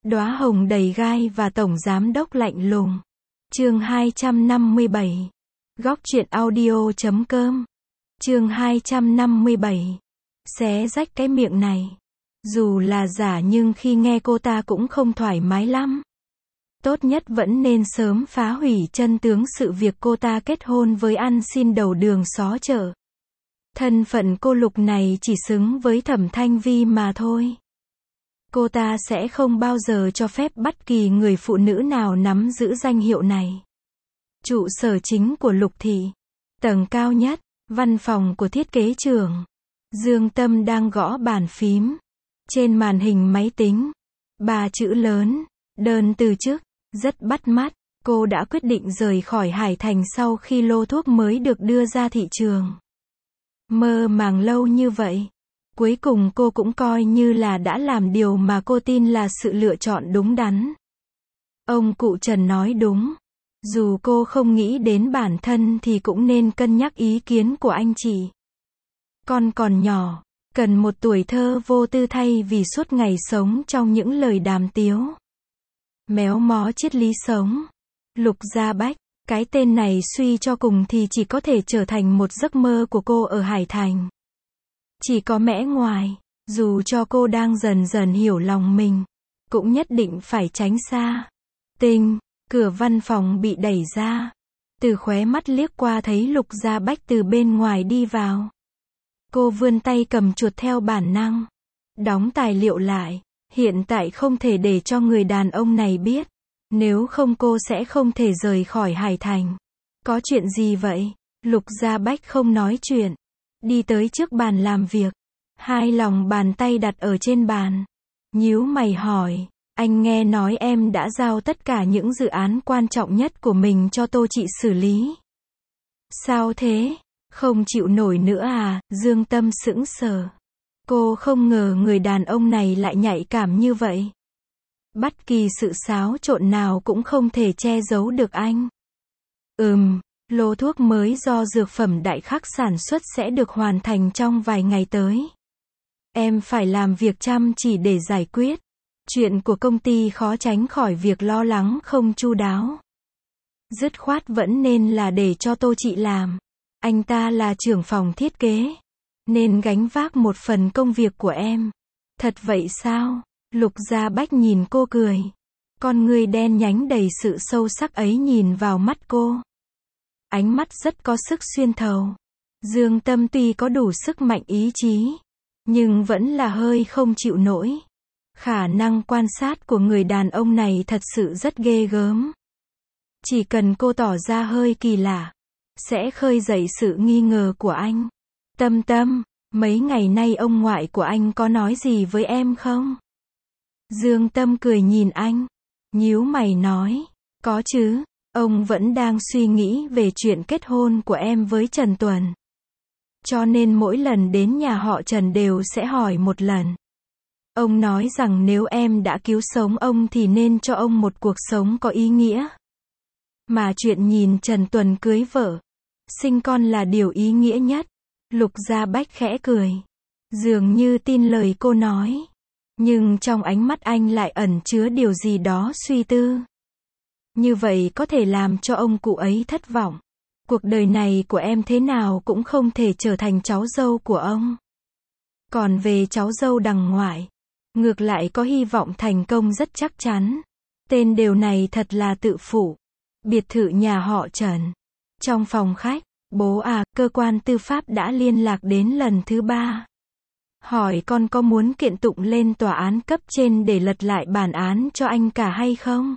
Đóa hồng đầy gai và tổng giám đốc lạnh lùng. Chương 257. Góc truyện audio.com. Chương 257. Xé rách cái miệng này. Dù là giả nhưng khi nghe cô ta cũng không thoải mái lắm. Tốt nhất vẫn nên sớm phá hủy chân tướng sự việc cô ta kết hôn với ăn xin đầu đường xó chợ. Thân phận cô Lục này chỉ xứng với Thẩm Thanh Vi mà thôi. Cô ta sẽ không bao giờ cho phép bất kỳ người phụ nữ nào nắm giữ danh hiệu này. Trụ sở chính của Lục thị, tầng cao nhất, văn phòng của thiết kế trưởng. Dương Tâm đang gõ bàn phím. Trên màn hình máy tính, 3 chữ lớn, đơn từ chức, rất bắt mắt. Cô đã quyết định rời khỏi Hải Thành sau khi lô thuốc mới được đưa ra thị trường. Mơ màng lâu như vậy, cuối cùng cô cũng coi như là đã làm điều mà cô tin là sự lựa chọn đúng đắn. Ông cụ Trần nói đúng. Dù cô không nghĩ đến bản thân thì cũng nên cân nhắc ý kiến của anh chị. Con còn nhỏ, cần một tuổi thơ vô tư thay vì suốt ngày sống trong những lời đàm tiếu. Méo mó triết lý sống. Lục Gia Bách, cái tên này suy cho cùng thì chỉ có thể trở thành một giấc mơ của cô ở Hải Thành. Chỉ có mẽ ngoài, dù cho cô đang dần dần hiểu lòng mình, cũng nhất định phải tránh xa. Tinh, cửa văn phòng bị đẩy ra. Từ khóe mắt liếc qua thấy Lục Gia Bách từ bên ngoài đi vào. Cô vươn tay cầm chuột theo bản năng. Đóng tài liệu lại. Hiện tại không thể để cho người đàn ông này biết. Nếu không cô sẽ không thể rời khỏi Hải Thành. Có chuyện gì vậy? Lục Gia Bách không nói chuyện. Đi tới trước bàn làm việc. Hai lòng bàn tay đặt ở trên bàn. Nhíu mày hỏi. Anh nghe nói em đã giao tất cả những dự án quan trọng nhất của mình cho Tô chị xử lý. Sao thế? Không chịu nổi nữa à? Dương Tâm sững sờ. Cô không ngờ người đàn ông này lại nhạy cảm như vậy. Bất kỳ sự xáo trộn nào cũng không thể che giấu được anh. Lô thuốc mới do dược phẩm Đại Khắc sản xuất sẽ được hoàn thành trong vài ngày tới. Em phải làm việc chăm chỉ để giải quyết. Chuyện của công ty khó tránh khỏi việc lo lắng không chu đáo. Dứt khoát vẫn nên là để cho Tô chị làm. Anh ta là trưởng phòng thiết kế, nên gánh vác một phần công việc của em. Thật vậy sao? Lục Gia Bách nhìn cô cười. Con ngươi đen nhánh đầy sự sâu sắc ấy nhìn vào mắt cô. Ánh mắt rất có sức xuyên thấu. Dương Tâm tuy có đủ sức mạnh ý chí, nhưng vẫn là hơi không chịu nổi. Khả năng quan sát của người đàn ông này thật sự rất ghê gớm. Chỉ cần cô tỏ ra hơi kỳ lạ, sẽ khơi dậy sự nghi ngờ của anh. Tâm, mấy ngày nay ông ngoại của anh có nói gì với em không? Dương Tâm cười nhìn anh, nhíu mày nói, có chứ, ông vẫn đang suy nghĩ về chuyện kết hôn của em với Trần Tuần. Cho nên mỗi lần đến nhà họ Trần đều sẽ hỏi một lần. Ông nói rằng nếu em đã cứu sống ông thì nên cho ông một cuộc sống có ý nghĩa. Mà chuyện nhìn Trần Tuần cưới vợ, sinh con là điều ý nghĩa nhất. Lục Gia Bách khẽ cười. Dường như tin lời cô nói. Nhưng trong ánh mắt anh lại ẩn chứa điều gì đó suy tư. Như vậy có thể làm cho ông cụ ấy thất vọng. Cuộc đời này của em thế nào cũng không thể trở thành cháu dâu của ông. Còn về cháu dâu đằng ngoại, ngược lại có hy vọng thành công rất chắc chắn. Tên điều này thật là tự phụ. Biệt thự nhà họ Trần. Trong phòng khách, bố à, cơ quan tư pháp đã liên lạc đến lần thứ 3. Hỏi con có muốn kiện tụng lên tòa án cấp trên để lật lại bản án cho anh cả hay không?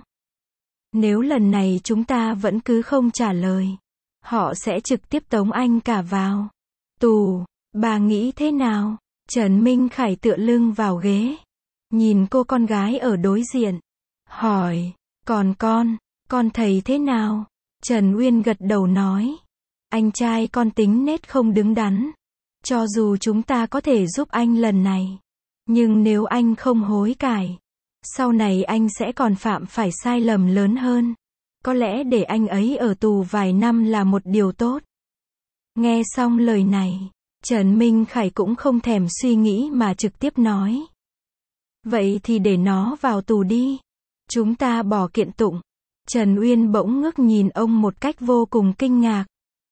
Nếu lần này chúng ta vẫn cứ không trả lời, họ sẽ trực tiếp tống anh cả vào tù. Bà nghĩ thế nào? Trần Minh Khải tựa lưng vào ghế, nhìn cô con gái ở đối diện, hỏi, còn con thấy thế nào? Trần Uyên gật đầu nói, anh trai con tính nết không đứng đắn. Cho dù chúng ta có thể giúp anh lần này, nhưng nếu anh không hối cải, sau này anh sẽ còn phạm phải sai lầm lớn hơn. Có lẽ để anh ấy ở tù vài năm là một điều tốt. Nghe xong lời này, Trần Minh Khải cũng không thèm suy nghĩ mà trực tiếp nói. Vậy thì để nó vào tù đi. Chúng ta bỏ kiện tụng. Trần Uyên bỗng ngước nhìn ông một cách vô cùng kinh ngạc.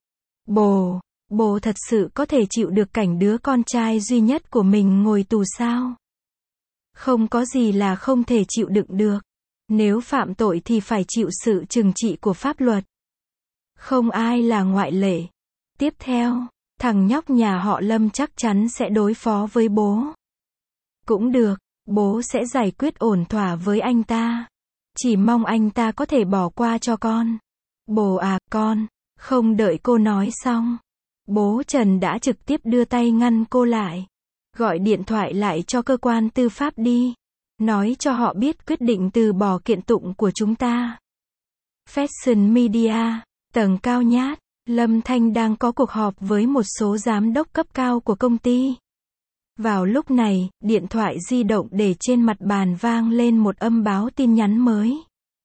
Bố thật sự có thể chịu được cảnh đứa con trai duy nhất của mình ngồi tù sao? Không có gì là không thể chịu đựng được. Nếu phạm tội thì phải chịu sự trừng trị của pháp luật. Không ai là ngoại lệ. Tiếp theo, thằng nhóc nhà họ Lâm chắc chắn sẽ đối phó với bố. Cũng được, bố sẽ giải quyết ổn thỏa với anh ta. Chỉ mong anh ta có thể bỏ qua cho con. Bố à, con. Không đợi cô nói xong, bố Trần đã trực tiếp đưa tay ngăn cô lại. Gọi điện thoại lại cho cơ quan tư pháp đi. Nói cho họ biết quyết định từ bỏ kiện tụng của chúng ta. Fashion Media, tầng cao nhát, Lâm Thanh đang có cuộc họp với một số giám đốc cấp cao của công ty. Vào lúc này, điện thoại di động để trên mặt bàn vang lên một âm báo tin nhắn mới.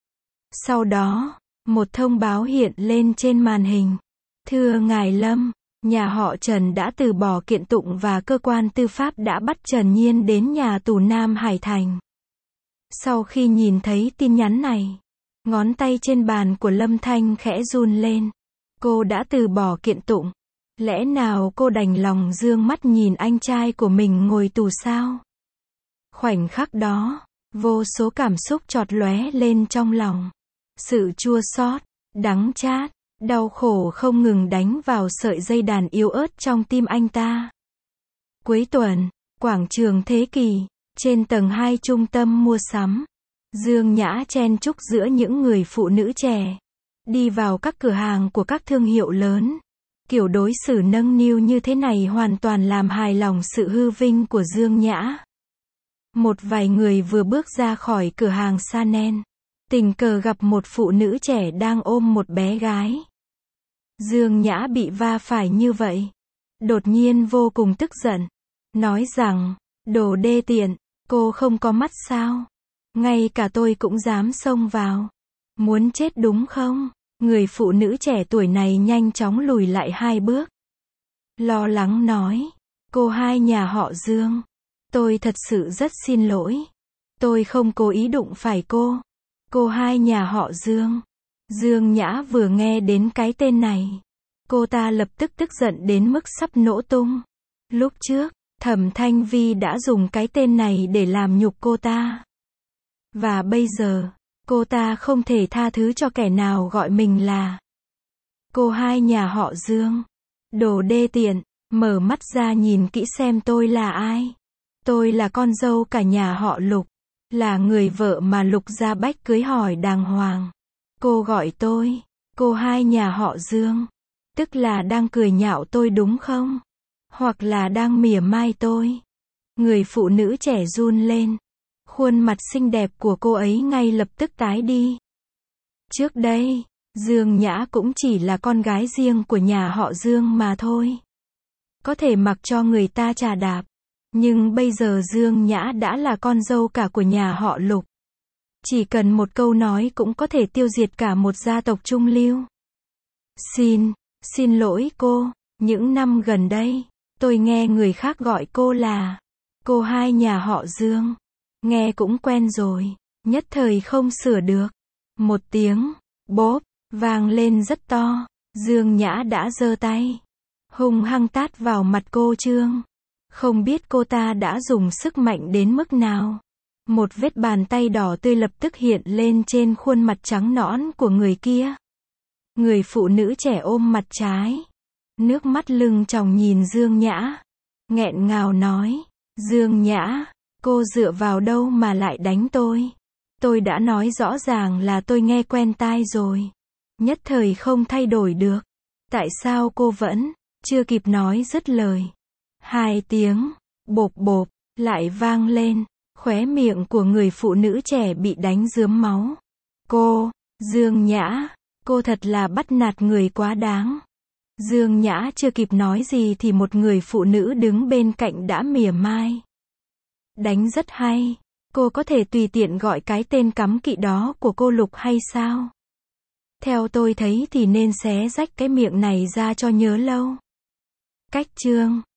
Sau đó, một thông báo hiện lên trên màn hình. Thưa ngài Lâm, nhà họ Trần đã từ bỏ kiện tụng và cơ quan tư pháp đã bắt Trần Nhiên đến nhà tù Nam Hải Thành. Sau khi nhìn thấy tin nhắn này, ngón tay trên bàn của Lâm Thanh khẽ run lên. Cô đã từ bỏ kiện tụng. Lẽ nào cô đành lòng dương mắt nhìn anh trai của mình ngồi tù sao? Khoảnh khắc đó, vô số cảm xúc chợt lóe lên trong lòng. Sự chua xót, đắng chát, đau khổ không ngừng đánh vào sợi dây đàn yếu ớt trong tim anh ta. Cuối tuần, quảng trường Thế Kỷ, trên tầng 2 trung tâm mua sắm. Dương Nhã chen chúc giữa những người phụ nữ trẻ. Đi vào các cửa hàng của các thương hiệu lớn. Kiểu đối xử nâng niu như thế này hoàn toàn làm hài lòng sự hư vinh của Dương Nhã. Một vài người vừa bước ra khỏi cửa hàng Chanel, tình cờ gặp một phụ nữ trẻ đang ôm một bé gái. Dương Nhã bị va phải như vậy. Đột nhiên vô cùng tức giận. Nói rằng, đồ đê tiện, cô không có mắt sao? Ngay cả tôi cũng dám xông vào. Muốn chết đúng không? Người phụ nữ trẻ tuổi này nhanh chóng lùi lại 2 bước. Lo lắng nói, cô hai nhà họ Dương. Tôi thật sự rất xin lỗi. Tôi không cố ý đụng phải cô. Cô hai nhà họ Dương. Dương Nhã vừa nghe đến cái tên này. Cô ta lập tức tức giận đến mức sắp nổ tung. Lúc trước, Thẩm Thanh Vi đã dùng cái tên này để làm nhục cô ta. Và bây giờ, cô ta không thể tha thứ cho kẻ nào gọi mình là cô hai nhà họ Dương. Đồ đê tiện, mở mắt ra nhìn kỹ xem tôi là ai. Tôi là con dâu cả nhà họ Lục. Là người vợ mà Lục Gia Bách cưới hỏi đàng hoàng. Cô gọi tôi, cô hai nhà họ Dương. Tức là đang cười nhạo tôi đúng không? Hoặc là đang mỉa mai tôi? Người phụ nữ trẻ run lên. Khuôn mặt xinh đẹp của cô ấy ngay lập tức tái đi. Trước đây, Dương Nhã cũng chỉ là con gái riêng của nhà họ Dương mà thôi. Có thể mặc cho người ta chà đạp. Nhưng bây giờ Dương Nhã đã là con dâu cả của nhà họ Lục. Chỉ cần một câu nói cũng có thể tiêu diệt cả một gia tộc trung lưu. Xin lỗi cô, những năm gần đây, tôi nghe người khác gọi cô là cô hai nhà họ Dương. Nghe cũng quen rồi, nhất thời không sửa được. Một tiếng, bốp, vang lên rất to. Dương Nhã đã giơ tay, hung hăng tát vào mặt cô Trương. Không biết cô ta đã dùng sức mạnh đến mức nào. Một vết bàn tay đỏ tươi lập tức hiện lên trên khuôn mặt trắng nõn của người kia. Người phụ nữ trẻ ôm mặt trái. Nước mắt lưng tròng nhìn Dương Nhã. Nghẹn ngào nói, Dương Nhã, cô dựa vào đâu mà lại đánh tôi? Tôi đã nói rõ ràng là tôi nghe quen tai rồi. Nhất thời không thay đổi được. Tại sao cô vẫn chưa kịp nói dứt lời? 2 tiếng, bộp bộp, lại vang lên. Khóe miệng của người phụ nữ trẻ bị đánh rướm máu. Cô, Dương Nhã, cô thật là bắt nạt người quá đáng. Dương Nhã chưa kịp nói gì thì một người phụ nữ đứng bên cạnh đã mỉa mai. Đánh rất hay. Cô có thể tùy tiện gọi cái tên cắm kỵ đó của cô Lục hay sao? Theo tôi thấy thì nên xé rách cái miệng này ra cho nhớ lâu. Cách chương